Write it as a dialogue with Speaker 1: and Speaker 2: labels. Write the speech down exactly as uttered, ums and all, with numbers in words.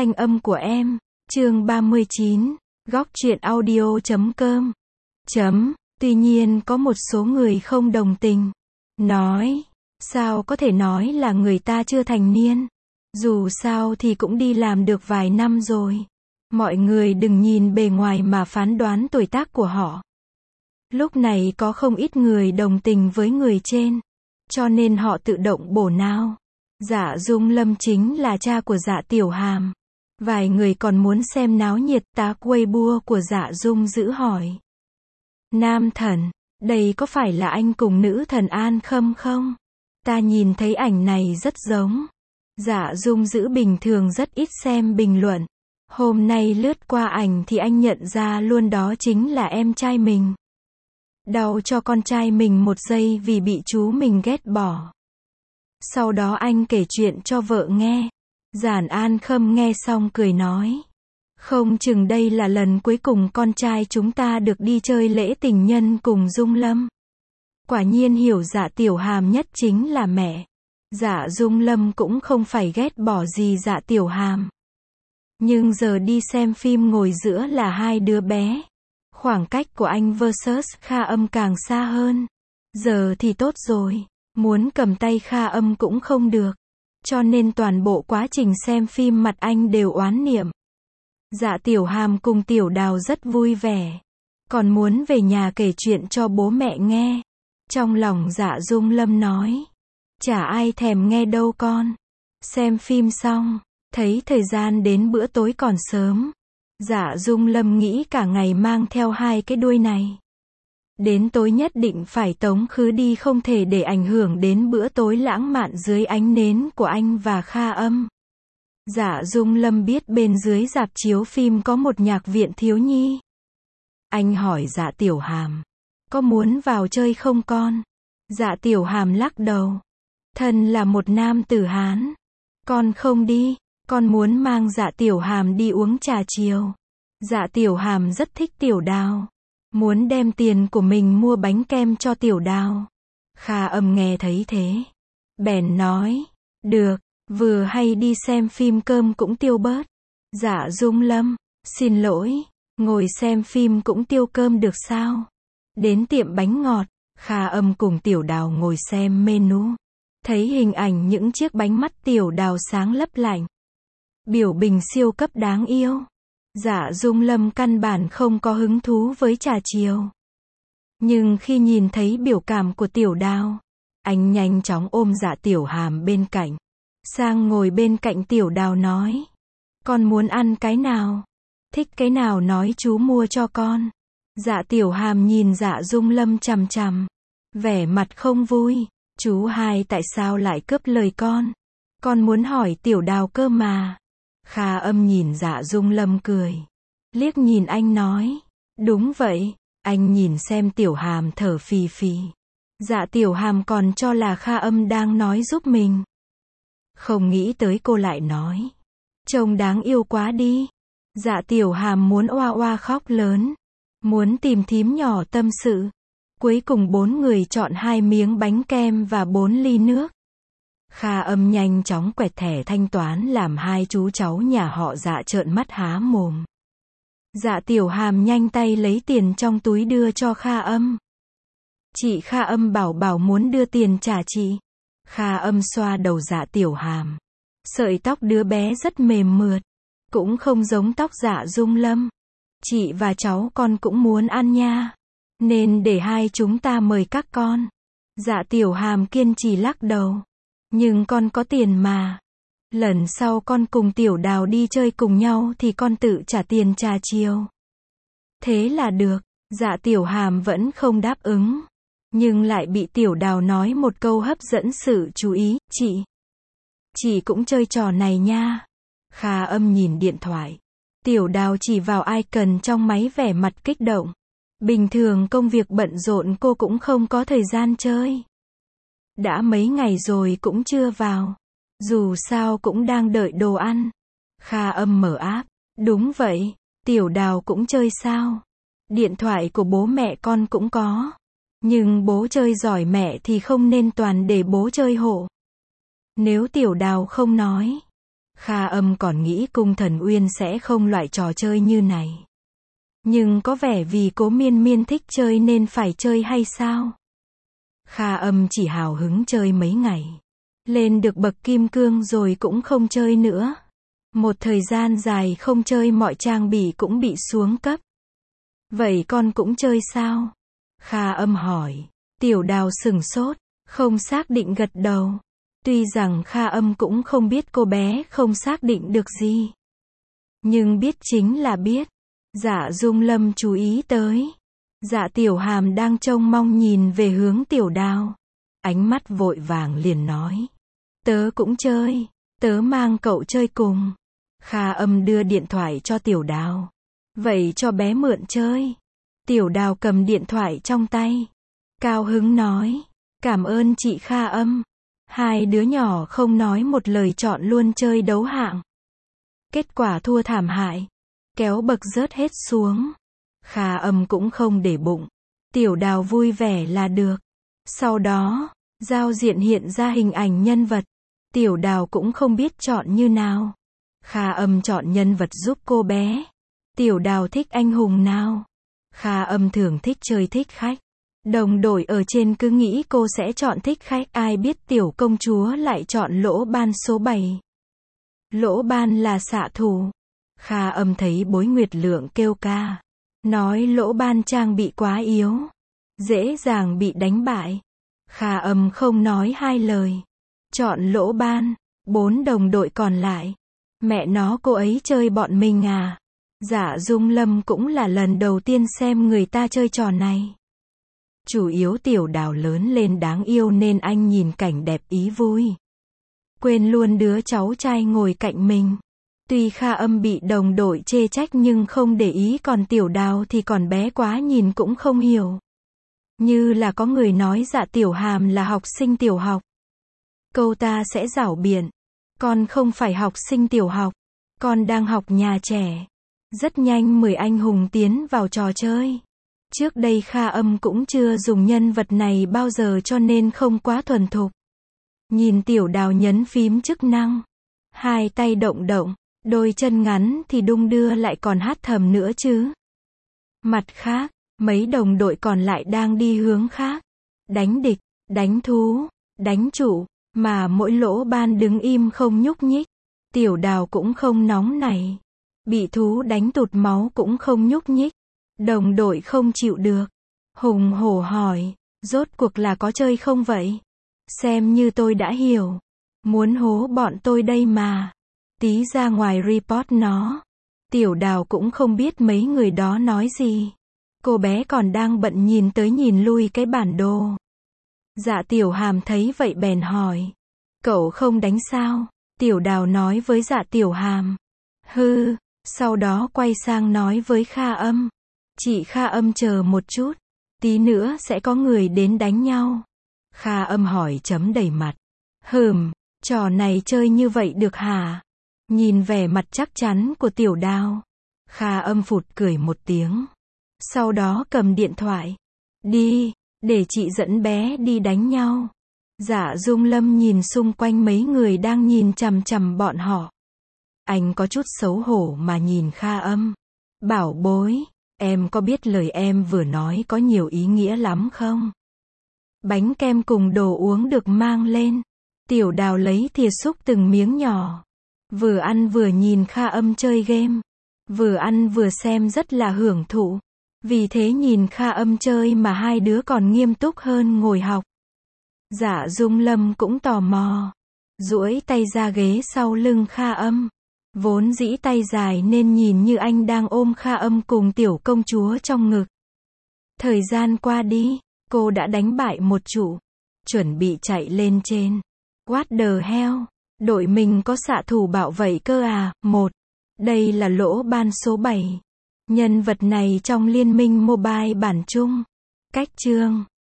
Speaker 1: thanh âm của em. Chương ba mươi chín, góc truyện audio chấm com. Chấm, tuy nhiên có một số người không đồng tình. Nói, sao có thể nói là người ta chưa thành niên? Dù sao thì cũng đi làm được vài năm rồi. Mọi người đừng nhìn bề ngoài mà phán đoán tuổi tác của họ. Lúc này có không ít người đồng tình với người trên, cho nên họ tự động bổ não. Dạ Dung Lâm chính là cha của Dạ Tiểu Hàm. Vài người còn muốn xem náo nhiệt, tá Weibo của Dạ Dung giữ hỏi. Nam thần, đây có phải là anh cùng nữ thần An Khâm không? Ta nhìn thấy ảnh này rất giống. Dạ Dung giữ bình thường rất ít xem bình luận. Hôm nay lướt qua ảnh thì anh nhận ra luôn đó chính là em trai mình. Đau cho con trai mình một giây vì bị chú mình ghét bỏ. Sau đó anh kể chuyện cho vợ nghe. Giản An Khâm nghe xong cười nói. Không chừng đây là lần cuối cùng con trai chúng ta được đi chơi lễ tình nhân cùng Dung Lâm. Quả nhiên hiểu Dạ Tiểu Hàm nhất chính là mẹ. Dạ Dung Lâm cũng không phải ghét bỏ gì Dạ Tiểu Hàm. Nhưng giờ đi xem phim ngồi giữa là hai đứa bé. Khoảng cách của anh versus Kha Âm càng xa hơn. Giờ thì tốt rồi. Muốn cầm tay Kha Âm cũng không được. Cho nên toàn bộ quá trình xem phim mặt anh đều oán niệm. Dạ Tiểu Hàm cùng Tiểu Đào rất vui vẻ. Còn muốn về nhà kể chuyện cho bố mẹ nghe. Trong lòng Dạ Dung Lâm nói. Chả ai thèm nghe đâu con. Xem phim xong, thấy thời gian đến bữa tối còn sớm. Dạ Dung Lâm nghĩ cả ngày mang theo hai cái đuôi này. Đến tối nhất định phải tống khứ đi, không thể để ảnh hưởng đến bữa tối lãng mạn dưới ánh nến của anh và Kha Âm. Dạ Dung Lâm biết bên dưới rạp chiếu phim có một nhạc viện thiếu nhi. Anh hỏi Dạ Tiểu Hàm, có muốn vào chơi không con? Dạ Tiểu Hàm lắc đầu. Thân là một nam tử Hán. Con không đi, con muốn mang Dạ Tiểu Hàm đi uống trà chiều. Dạ Tiểu Hàm rất thích Tiểu Đào. Muốn đem tiền của mình mua bánh kem cho Tiểu Đào. Kha Âm nghe thấy thế. Bèn nói, được, vừa hay đi xem phim cơm cũng tiêu bớt. Dạ Dung Lâm, xin lỗi, ngồi xem phim cũng tiêu cơm được sao? Đến tiệm bánh ngọt, Kha Âm cùng Tiểu Đào ngồi xem menu. Thấy hình ảnh những chiếc bánh mắt Tiểu Đào sáng lấp lánh. Biểu bình siêu cấp đáng yêu. Dạ Dung Lâm căn bản không có hứng thú với trà chiều. Nhưng khi nhìn thấy biểu cảm của Tiểu Đào, anh nhanh chóng ôm Dạ Tiểu Hàm bên cạnh. Sang ngồi bên cạnh Tiểu Đào nói. Con muốn ăn cái nào? Thích cái nào nói chú mua cho con. Dạ Tiểu Hàm nhìn Dạ Dung Lâm chằm chằm. Vẻ mặt không vui. Chú hai tại sao lại cướp lời con? Con muốn hỏi Tiểu Đào cơ mà. Kha Âm nhìn Dạ Dung Lâm cười. Liếc nhìn anh nói. Đúng vậy. Anh nhìn xem Tiểu Hàm thở phì phì. Dạ Tiểu Hàm còn cho là Kha Âm đang nói giúp mình. Không nghĩ tới cô lại nói. Trông đáng yêu quá đi. Dạ Tiểu Hàm muốn oa oa khóc lớn. Muốn tìm thím nhỏ tâm sự. Cuối cùng bốn người chọn hai miếng bánh kem và bốn ly nước. Kha Âm nhanh chóng quẹt thẻ thanh toán làm hai chú cháu nhà họ Dạ trợn mắt há mồm. Dạ Tiểu Hàm nhanh tay lấy tiền trong túi đưa cho Kha Âm. Chị Kha Âm bảo bảo muốn đưa tiền trả chị. Kha Âm xoa đầu Dạ Tiểu Hàm. Sợi tóc đứa bé rất mềm mượt. Cũng không giống tóc Dạ Dung Lâm. Chị và cháu con cũng muốn ăn nha. Nên để hai chúng ta mời các con. Dạ Tiểu Hàm kiên trì lắc đầu. Nhưng con có tiền mà. Lần sau con cùng Tiểu Đào đi chơi cùng nhau thì con tự trả tiền trà chiều. Thế là được. Dạ Tiểu Hàm vẫn không đáp ứng. Nhưng lại bị Tiểu Đào nói một câu hấp dẫn sự chú ý. Chị. Chị cũng chơi trò này nha. Kha Âm nhìn điện thoại. Tiểu Đào chỉ vào icon trong máy vẻ mặt kích động. Bình thường công việc bận rộn cô cũng không có thời gian chơi. Đã mấy ngày rồi cũng chưa vào. Dù sao cũng đang đợi đồ ăn. Kha Âm mở app. Đúng vậy, Tiểu Đào cũng chơi sao? Điện thoại của bố mẹ con cũng có. Nhưng bố chơi giỏi mẹ thì không nên toàn để bố chơi hộ. Nếu Tiểu Đào không nói, Kha Âm còn nghĩ Cung Thần Uyên sẽ không loại trò chơi như này. Nhưng có vẻ vì Cố Miên Miên thích chơi nên phải chơi hay sao? Kha Âm chỉ hào hứng chơi mấy ngày. Lên được bậc kim cương rồi cũng không chơi nữa. Một thời gian dài không chơi mọi trang bị cũng bị xuống cấp. Vậy con cũng chơi sao? Kha Âm hỏi. Tiểu Đào sửng sốt, không xác định gật đầu. Tuy rằng Kha Âm cũng không biết cô bé không xác định được gì. Nhưng biết chính là biết. Dạ Dung Lâm chú ý tới. Dạ Tiểu Hàm đang trông mong nhìn về hướng Tiểu Đào. Ánh mắt vội vàng liền nói. Tớ cũng chơi. Tớ mang cậu chơi cùng. Kha Âm đưa điện thoại cho Tiểu Đào. Vậy cho bé mượn chơi. Tiểu Đào cầm điện thoại trong tay. Cao hứng nói. Cảm ơn chị Kha Âm. Hai đứa nhỏ không nói một lời chọn luôn chơi đấu hạng. Kết quả thua thảm hại. Kéo bậc rớt hết xuống. Kha Âm cũng không để bụng. Tiểu Đào vui vẻ là được. Sau đó, giao diện hiện ra hình ảnh nhân vật. Tiểu Đào cũng không biết chọn như nào. Kha Âm chọn nhân vật giúp cô bé. Tiểu Đào thích anh hùng nào? Kha Âm thường thích chơi thích khách. Đồng đội ở trên cứ nghĩ cô sẽ chọn thích khách, ai biết tiểu công chúa lại chọn Lỗ Ban số bảy. Lỗ Ban là xạ thủ. Kha Âm thấy Bối Nguyệt Lượng kêu ca. Nói Lỗ Ban trang bị quá yếu. Dễ dàng bị đánh bại. Kha Âm không nói hai lời. Chọn Lỗ Ban. Bốn đồng đội còn lại. Mẹ nó cô ấy chơi bọn mình à? Dạ Dung Lâm cũng là lần đầu tiên xem người ta chơi trò này. Chủ yếu Tiểu Đào lớn lên đáng yêu nên anh nhìn cảnh đẹp ý vui. Quên luôn đứa cháu trai ngồi cạnh mình. Tuy Kha Âm bị đồng đội chê trách nhưng không để ý, còn Tiểu Đào thì còn bé quá nhìn cũng không hiểu. Như là có người nói Dạ Tiểu Hàm là học sinh tiểu học. Câu ta sẽ giảo biện. Con không phải học sinh tiểu học. Con đang học nhà trẻ. Rất nhanh mười anh hùng tiến vào trò chơi. Trước đây Kha Âm cũng chưa dùng nhân vật này bao giờ cho nên không quá thuần thục. Nhìn Tiểu Đào nhấn phím chức năng. Hai tay động động, đôi chân ngắn thì đung đưa lại còn hát thầm nữa chứ. Mặt khác, mấy đồng đội còn lại đang đi hướng khác. Đánh địch, đánh thú, đánh trụ, mà mỗi Lỗ Ban đứng im không nhúc nhích. Tiểu Đào cũng không nóng nảy. Bị thú đánh tụt máu cũng không nhúc nhích. Đồng đội không chịu được. Hùng hổ hỏi, rốt cuộc là có chơi không vậy? Xem như tôi đã hiểu. Muốn hố bọn tôi đây mà. Tí ra ngoài report nó. Tiểu Đào cũng không biết mấy người đó nói gì. Cô bé còn đang bận nhìn tới nhìn lui cái bản đồ. Dạ Tiểu Hàm thấy vậy bèn hỏi. Cậu không đánh sao? Tiểu Đào nói với Dạ Tiểu Hàm. Hư, sau đó quay sang nói với Kha Âm. Chị Kha Âm chờ một chút. Tí nữa sẽ có người đến đánh nhau. Kha Âm hỏi chấm đầy mặt. Hừm, trò này chơi như vậy được hả? Nhìn vẻ mặt chắc chắn của Tiểu Đào. Kha Âm phụt cười một tiếng. Sau đó cầm điện thoại. Đi, để chị dẫn bé đi đánh nhau. Dạ Dung Lâm nhìn xung quanh mấy người đang nhìn chằm chằm bọn họ. Anh có chút xấu hổ mà nhìn Kha Âm. Bảo bối, em có biết lời em vừa nói có nhiều ý nghĩa lắm không? Bánh kem cùng đồ uống được mang lên. Tiểu Đào lấy thìa xúc từng miếng nhỏ. Vừa ăn vừa nhìn Kha Âm chơi game. Vừa ăn vừa xem rất là hưởng thụ. Vì thế nhìn Kha Âm chơi mà hai đứa còn nghiêm túc hơn ngồi học. Dạ Dung Lâm cũng tò mò. Duỗi tay ra ghế sau lưng Kha Âm. Vốn dĩ tay dài nên nhìn như anh đang ôm Kha Âm cùng tiểu công chúa trong ngực. Thời gian qua đi, cô đã đánh bại một trụ. Chuẩn bị chạy lên trên. What the hell? Đội mình có xạ thủ bảo vệ cơ à? Một. Đây là Lỗ Ban số bảy. Nhân vật này trong Liên minh mobile bản chung. Cách chương